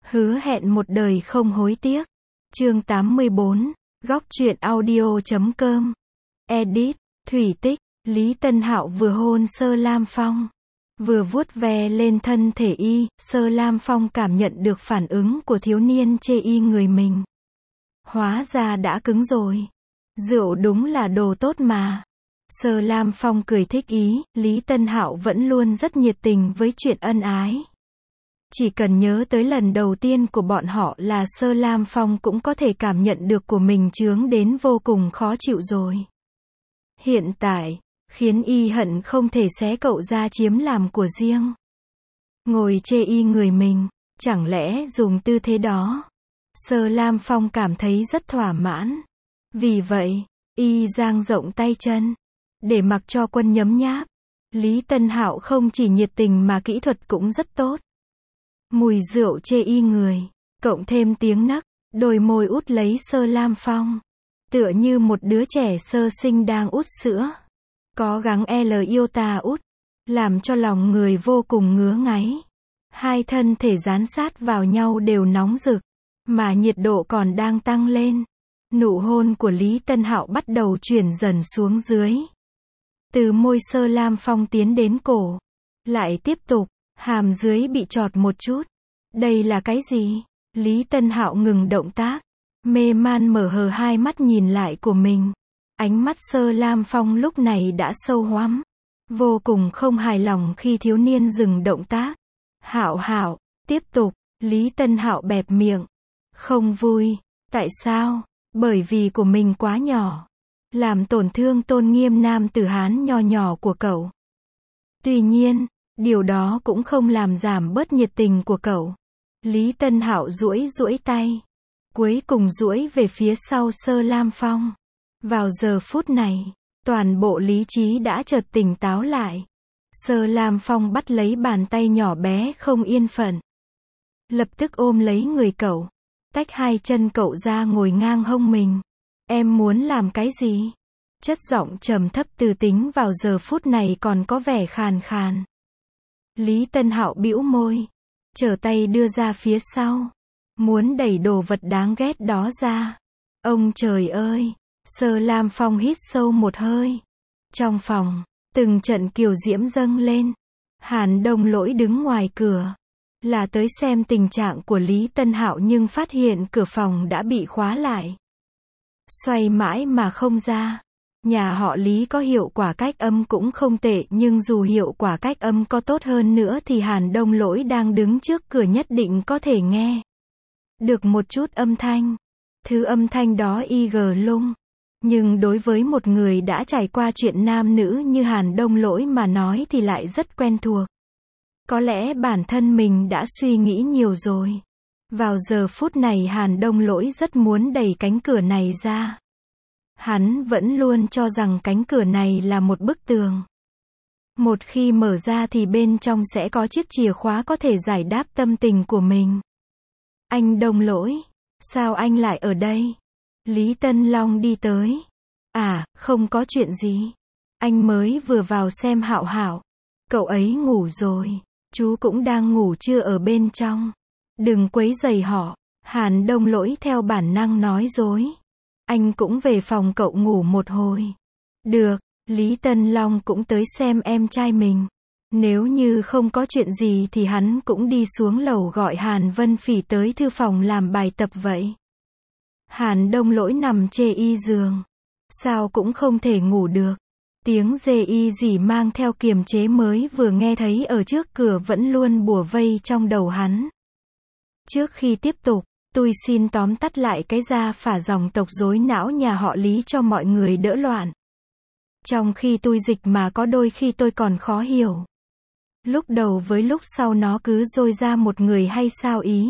Hứa hẹn một đời không hối tiếc. Chương 84, góc truyện audio.com. Edit, Thủy Tích, Lý Tân Hạo vừa hôn Sơ Lam Phong, vừa vuốt ve lên thân thể y, Sơ Lam Phong cảm nhận được phản ứng của thiếu niên chê y người mình. Hóa ra đã cứng rồi. Rượu đúng là đồ tốt mà. Sơ Lam Phong cười thích ý, Lý Tân Hạo vẫn luôn rất nhiệt tình với chuyện ân ái. Chỉ cần nhớ tới lần đầu tiên của bọn họ là Sơ Lam Phong cũng có thể cảm nhận được của mình chướng đến vô cùng khó chịu rồi. Hiện tại, khiến y hận không thể xé cậu ra chiếm làm của riêng. Ngồi chê y người mình, chẳng lẽ dùng tư thế đó. Sơ Lam Phong cảm thấy rất thỏa mãn. Vì vậy, y dang rộng tay chân, để mặc cho Quân nhấm nháp. Lý Tân Hạo không chỉ nhiệt tình mà kỹ thuật cũng rất tốt. Mùi rượu chê y người, cộng thêm tiếng nấc, đôi môi út lấy Sơ Lam Phong. Tựa như một đứa trẻ sơ sinh đang út sữa. Có gắng yêu ta út, làm cho lòng người vô cùng ngứa ngáy. Hai thân thể dán sát vào nhau đều nóng rực, mà nhiệt độ còn đang tăng lên. Nụ hôn của Lý Tân Hạo bắt đầu chuyển dần xuống dưới. Từ môi Sơ Lam Phong tiến đến cổ. Lại tiếp tục, hàm dưới bị chọt một chút. Đây là cái gì? Lý Tân Hạo ngừng động tác. Mê man mở hờ hai mắt nhìn lại của mình. Ánh mắt Sơ Lam Phong lúc này đã sâu hoắm. Vô cùng không hài lòng khi thiếu niên dừng động tác. Hạo Hạo, tiếp tục. Lý Tân Hạo bẹp miệng. Không vui. Tại sao? Bởi vì của mình quá nhỏ. Làm tổn thương tôn nghiêm nam tử Hán nho nhỏ của cậu. Tuy nhiên, điều đó cũng không làm giảm bớt nhiệt tình của cậu. Lý Tân Hạo duỗi tay. Cuối cùng duỗi về phía sau Sơ Lam Phong. Vào giờ phút này, toàn bộ lý trí đã chợt tỉnh táo lại. Sơ Lam Phong bắt lấy bàn tay nhỏ bé không yên phận. Lập tức ôm lấy người cậu. Tách hai chân cậu ra ngồi ngang hông mình. Em muốn làm cái gì? Chất giọng trầm thấp từ tính vào giờ phút này còn có vẻ khàn khàn. Lý Tân Hạo bĩu môi. Trở tay đưa ra phía sau. Muốn đẩy đồ vật đáng ghét đó ra. Ông trời ơi! Sơ Lam Phong hít sâu một hơi. Trong phòng, từng trận kiều diễm dâng lên. Hàn Đông Lỗi đứng ngoài cửa. Là tới xem tình trạng của Lý Tân Hạo nhưng phát hiện cửa phòng đã bị khóa lại. Xoay mãi mà không ra. Nhà họ Lý có hiệu quả cách âm cũng không tệ nhưng dù hiệu quả cách âm có tốt hơn nữa thì Hàn Đông Lỗi đang đứng trước cửa nhất định có thể nghe được một chút âm thanh. Thứ âm thanh đó y lung. Nhưng đối với một người đã trải qua chuyện nam nữ như Hàn Đông Lỗi mà nói thì lại rất quen thuộc. Có lẽ bản thân mình đã suy nghĩ nhiều rồi. Vào giờ phút này Hàn Đông Lỗi rất muốn đẩy cánh cửa này ra. Hắn vẫn luôn cho rằng cánh cửa này là một bức tường. Một khi mở ra thì bên trong sẽ có chiếc chìa khóa có thể giải đáp tâm tình của mình. Anh Đông Lỗi, sao anh lại ở đây? Lý Tân Long đi tới. À, không có chuyện gì. Anh mới vừa vào xem Hạo Hạo. Cậu ấy ngủ rồi. Chú cũng đang ngủ trưa ở bên trong. Đừng quấy rầy họ. Hàn Đông Lỗi theo bản năng nói dối. Anh cũng về phòng cậu ngủ một hồi. Được, Lý Tân Long cũng tới xem em trai mình. Nếu như không có chuyện gì thì hắn cũng đi xuống lầu gọi Hàn Vân Phỉ tới thư phòng làm bài tập vậy. Hàn Đông Lỗi nằm chê y giường. Sao cũng không thể ngủ được. Tiếng dê y gì mang theo kiềm chế mới vừa nghe thấy ở trước cửa vẫn luôn bủa vây trong đầu hắn. Trước khi tiếp tục, tôi xin tóm tắt lại cái gia phả dòng tộc rối não nhà họ Lý cho mọi người đỡ loạn. Trong khi tôi dịch mà có đôi khi tôi còn khó hiểu. Lúc đầu với lúc sau nó cứ dôi ra một người hay sao ý.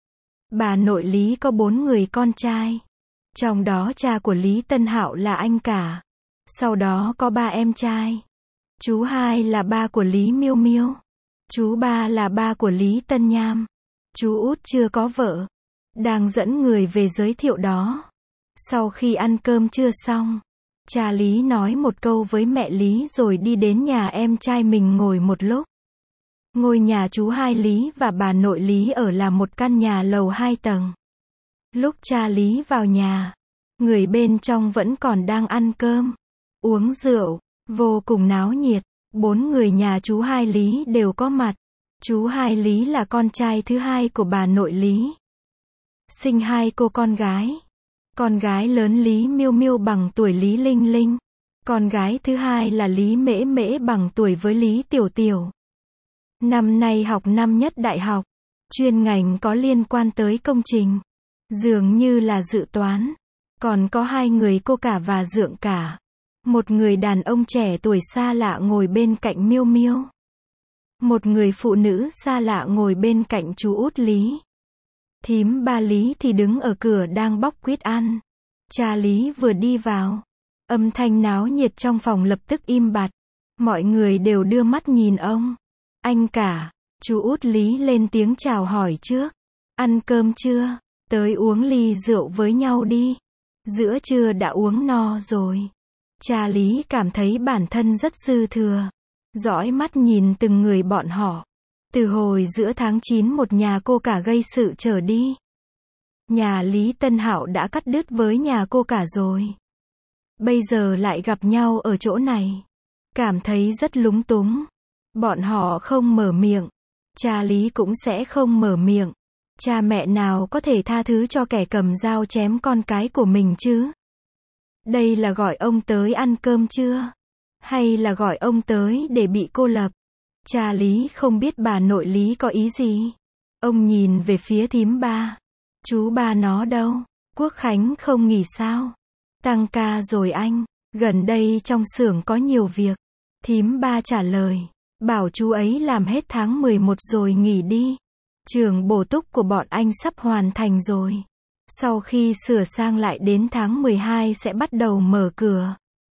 Bà nội Lý có 4 người con trai. Trong đó cha của Lý Tân Hạo là anh cả. Sau đó có 3 em trai. Chú 2 là ba của Lý Miêu Miêu. Chú 3 là ba của Lý Tân Nham. Chú út chưa có vợ. Đang dẫn người về giới thiệu đó. Sau khi ăn cơm trưa xong, cha Lý nói một câu với mẹ Lý rồi đi đến nhà em trai mình ngồi một lúc. Ngôi nhà chú hai Lý và bà nội Lý ở là một căn nhà lầu 2 tầng. Lúc cha Lý vào nhà, người bên trong vẫn còn đang ăn cơm, uống rượu, vô cùng náo nhiệt. 4 người nhà chú hai Lý đều có mặt. Chú hai Lý là con trai thứ hai của bà nội Lý. Sinh 2 cô con gái. Con gái lớn Lý Miêu Miêu bằng tuổi Lý Linh Linh. Con gái thứ hai là Lý Mễ Mễ bằng tuổi với Lý Tiểu Tiểu. Năm nay học năm nhất đại học. Chuyên ngành có liên quan tới công trình. Dường như là dự toán. Còn có 2 người cô cả và dượng cả. Một người đàn ông trẻ tuổi xa lạ ngồi bên cạnh Miêu Miêu. Một người phụ nữ xa lạ ngồi bên cạnh chú út Lý. Thím ba Lý thì đứng ở cửa đang bóc quýt ăn. Cha Lý vừa đi vào. Âm thanh náo nhiệt trong phòng lập tức im bặt. Mọi người đều đưa mắt nhìn ông. Anh cả, chú út Lý lên tiếng chào hỏi trước. Ăn cơm chưa? Tới uống ly rượu với nhau đi. Giữa trưa đã uống no rồi. Cha Lý cảm thấy bản thân rất dư thừa. Dõi mắt nhìn từng người bọn họ. Từ hồi giữa tháng 9 một nhà cô cả gây sự trở đi. Nhà Lý Tân Hạo đã cắt đứt với nhà cô cả rồi. Bây giờ lại gặp nhau ở chỗ này. Cảm thấy rất lúng túng. Bọn họ không mở miệng. Cha Lý cũng sẽ không mở miệng. Cha mẹ nào có thể tha thứ cho kẻ cầm dao chém con cái của mình chứ? Đây là gọi ông tới ăn cơm chưa? Hay là gọi ông tới để bị cô lập? Cha Lý không biết bà nội Lý có ý gì. Ông nhìn về phía thím ba. Chú ba nó đâu? Quốc khánh không nghỉ sao? Tăng ca rồi anh. Gần đây trong xưởng có nhiều việc. Thím ba trả lời. Bảo chú ấy làm hết tháng 11 rồi nghỉ đi. Trường bổ túc của bọn anh sắp hoàn thành rồi. Sau khi sửa sang lại đến tháng 12 sẽ bắt đầu mở cửa.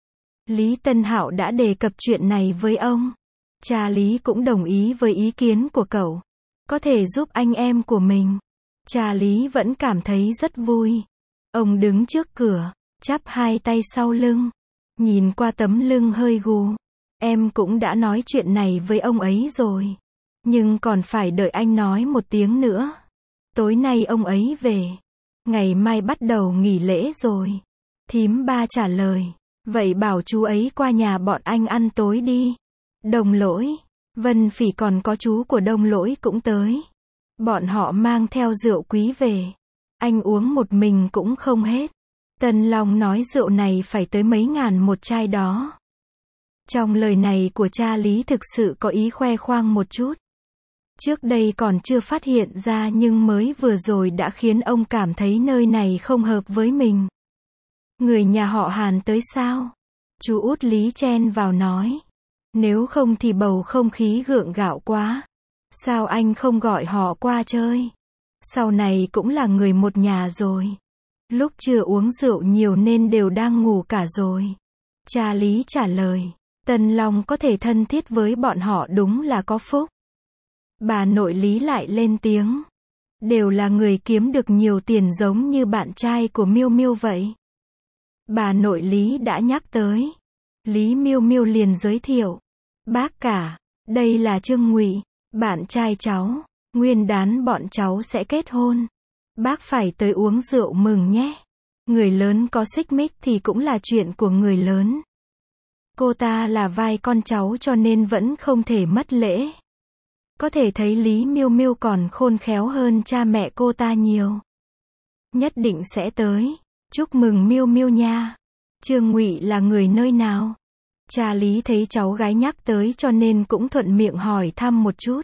Lý Tân Hạo đã đề cập chuyện này với ông. Cha Lý cũng đồng ý với ý kiến của cậu. Có thể giúp anh em của mình. Cha Lý vẫn cảm thấy rất vui. Ông đứng trước cửa, chắp 2 tay sau lưng. Nhìn qua tấm lưng hơi gù. Em cũng đã nói chuyện này với ông ấy rồi. Nhưng còn phải đợi anh nói một tiếng nữa. Tối nay ông ấy về. Ngày mai bắt đầu nghỉ lễ rồi. Thím ba trả lời. Vậy bảo chú ấy qua nhà bọn anh ăn tối đi. Đồng Lỗi, Vân Phỉ còn có chú của Đồng Lỗi cũng tới. Bọn họ mang theo rượu quý về. Anh uống một mình cũng không hết. Tân Long nói rượu này phải tới mấy ngàn một chai đó. Trong lời này của cha Lý thực sự có ý khoe khoang một chút. Trước đây còn chưa phát hiện ra nhưng mới vừa rồi đã khiến ông cảm thấy nơi này không hợp với mình. Người nhà họ Hàn tới sao? Chú út Lý chen vào nói. Nếu không thì bầu không khí gượng gạo quá. Sao anh không gọi họ qua chơi? Sau này cũng là người một nhà rồi. Lúc chưa uống rượu nhiều nên đều đang ngủ cả rồi. Cha Lý trả lời. Tân Long có thể thân thiết với bọn họ đúng là có phúc. Bà nội Lý lại lên tiếng. Đều là người kiếm được nhiều tiền giống như bạn trai của Miêu Miêu vậy. Bà nội Lý đã nhắc tới. Lý Miêu Miêu liền giới thiệu. Bác cả, đây là Trương Ngụy, bạn trai cháu. Nguyên đán bọn cháu sẽ kết hôn. Bác phải tới uống rượu mừng nhé. Người lớn có xích mích thì cũng là chuyện của người lớn. Cô ta là vai con cháu cho nên vẫn không thể mất lễ. Có thể thấy Lý Miêu Miêu còn khôn khéo hơn cha mẹ cô ta nhiều. Nhất định sẽ tới. Chúc mừng Miêu Miêu nha. Trương Ngụy là người nơi nào? Cha Lý thấy cháu gái nhắc tới cho nên cũng thuận miệng hỏi thăm một chút.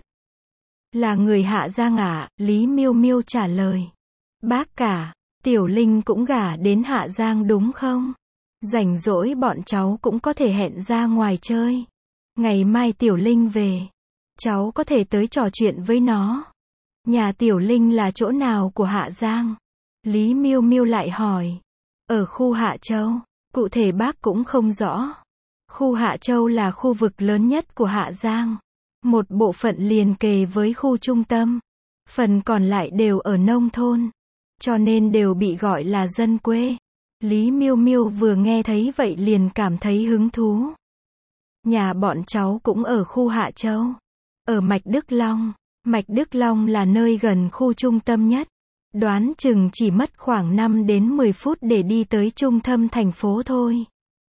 Là người Hạ Giang ạ, Lý Miêu Miêu trả lời. Bác cả, Tiểu Linh cũng gả đến Hạ Giang đúng không? Rảnh rỗi bọn cháu cũng có thể hẹn ra ngoài chơi. Ngày mai Tiểu Linh về. Cháu có thể tới trò chuyện với nó. Nhà Tiểu Linh là chỗ nào của Hạ Giang? Lý Miêu Miêu lại hỏi. Ở khu Hạ Châu. Cụ thể bác cũng không rõ. Khu Hạ Châu là khu vực lớn nhất của Hạ Giang. Một bộ phận liền kề với khu trung tâm. Phần còn lại đều ở nông thôn. Cho nên đều bị gọi là dân quê. Lý Miêu Miêu vừa nghe thấy vậy liền cảm thấy hứng thú. Nhà bọn cháu cũng ở khu Hạ Châu. ở Mạch Đức Long. Mạch Đức Long là nơi gần khu trung tâm nhất. Đoán chừng chỉ mất khoảng 5 đến 10 phút để đi tới trung tâm thành phố thôi.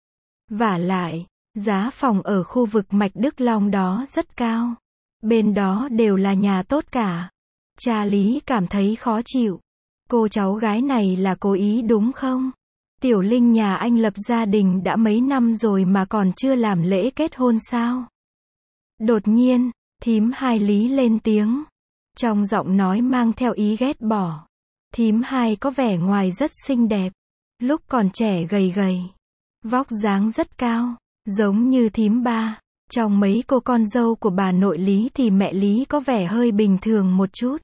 Vả lại, giá phòng ở khu vực Mạch Đức Long đó rất cao. Bên đó đều là nhà tốt cả. Cha Lý cảm thấy khó chịu. Cô cháu gái này là cố ý đúng không? Tiểu Linh nhà anh lập gia đình đã mấy năm rồi mà còn chưa làm lễ kết hôn sao? Đột nhiên, thím Hai Lý lên tiếng. Trong giọng nói mang theo ý ghét bỏ. Thím Hai có vẻ ngoài rất xinh đẹp. Lúc còn trẻ gầy gầy. Vóc dáng rất cao. Giống như thím Ba. Trong mấy cô con dâu của bà nội Lý thì mẹ Lý có vẻ hơi bình thường một chút.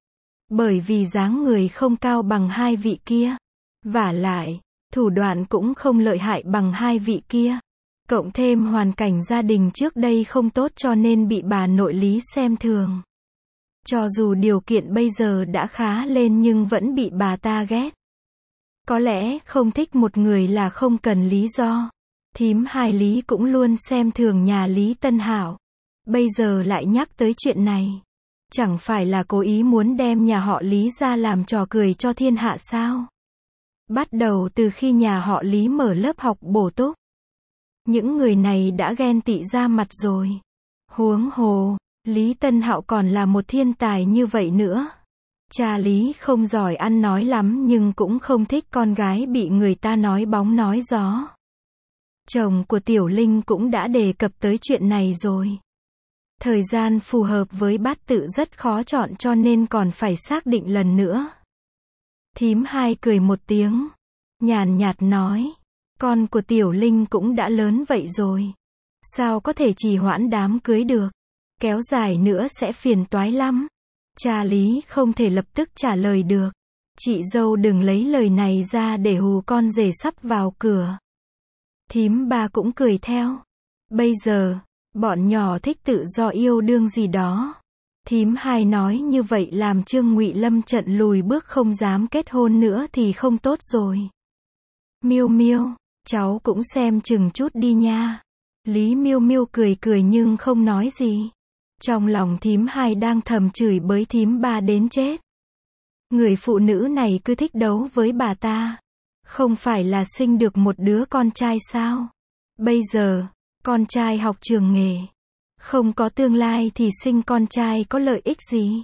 Bởi vì dáng người không cao bằng hai vị kia. Vả lại, thủ đoạn cũng không lợi hại bằng hai vị kia. Cộng thêm hoàn cảnh gia đình trước đây không tốt cho nên bị bà nội Lý xem thường. Cho dù điều kiện bây giờ đã khá lên nhưng vẫn bị bà ta ghét. Có lẽ không thích một người là không cần lý do. Thím Hai Lý cũng luôn xem thường nhà Lý Tân Hạo. Bây giờ lại nhắc tới chuyện này. Chẳng phải là cố ý muốn đem nhà họ Lý ra làm trò cười cho thiên hạ sao? Bắt đầu từ khi nhà họ Lý mở lớp học bổ túc. Những người này đã ghen tị ra mặt rồi. Huống hồ, Lý Tân Hạo còn là một thiên tài như vậy nữa. Cha Lý không giỏi ăn nói lắm nhưng cũng không thích con gái bị người ta nói bóng nói gió. Chồng của Tiểu Linh cũng đã đề cập tới chuyện này rồi. Thời gian phù hợp với bát tự rất khó chọn cho nên còn phải xác định lần nữa. Thím Hai cười một tiếng. Nhàn nhạt nói. Con của Tiểu Linh cũng đã lớn vậy rồi. Sao có thể trì hoãn đám cưới được? Kéo dài nữa sẽ phiền toái lắm. Cha Lý không thể lập tức trả lời được. Chị dâu đừng lấy lời này ra để hù con rể sắp vào cửa. Thím Ba cũng cười theo. Bây giờ, bọn nhỏ thích tự do yêu đương gì đó. Thím Hai nói như vậy làm Trương Ngụy Lâm trận lùi bước không dám kết hôn nữa thì không tốt rồi. Miêu Miêu, cháu cũng xem chừng chút đi nha. Lý Miêu Miêu cười cười nhưng không nói gì. Trong lòng thím Hai đang thầm chửi bới thím Ba đến chết. Người phụ nữ này cứ thích đấu với bà ta. Không phải là sinh được một đứa con trai sao? Bây giờ, con trai học trường nghề. Không có tương lai thì sinh con trai có lợi ích gì?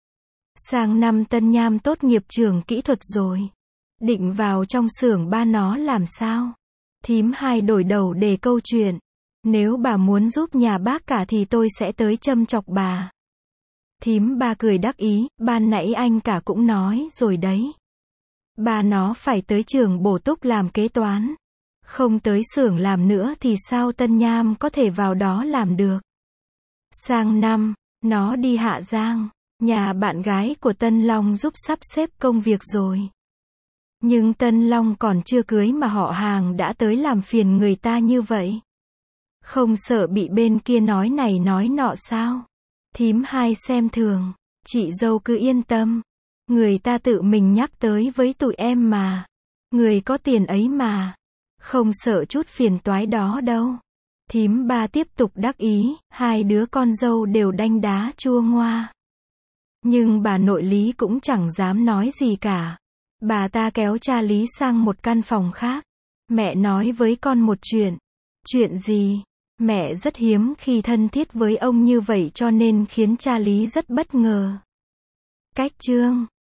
Sang năm Tân Nham tốt nghiệp trường kỹ thuật rồi. Định vào trong xưởng ba nó làm sao? Thím Hai đổi đầu đề câu chuyện. Nếu bà muốn giúp nhà bác cả thì tôi sẽ tới châm chọc bà. Thím Ba cười đắc ý, ban nãy anh cả cũng nói rồi đấy. Bà nó phải tới trường bổ túc làm kế toán. Không tới xưởng làm nữa thì sao Tân Nham có thể vào đó làm được. Sang năm, nó đi Hạ Giang, nhà bạn gái của Tân Long giúp sắp xếp công việc rồi. Nhưng Tân Long còn chưa cưới mà họ hàng đã tới làm phiền người ta như vậy. Không sợ bị bên kia nói này nói nọ sao? Thím Hai xem thường, chị dâu cứ yên tâm. Người ta tự mình nhắc tới với tụi em mà. Người có tiền ấy mà. Không sợ chút phiền toái đó đâu. Thím Ba tiếp tục đắc ý, hai đứa con dâu đều đanh đá chua ngoa. Nhưng bà nội Lý cũng chẳng dám nói gì cả. Bà ta kéo cha Lý sang một căn phòng khác. Mẹ nói với con một chuyện. Chuyện gì? Mẹ rất hiếm khi thân thiết với ông như vậy cho nên khiến cha Lý rất bất ngờ. Cách chương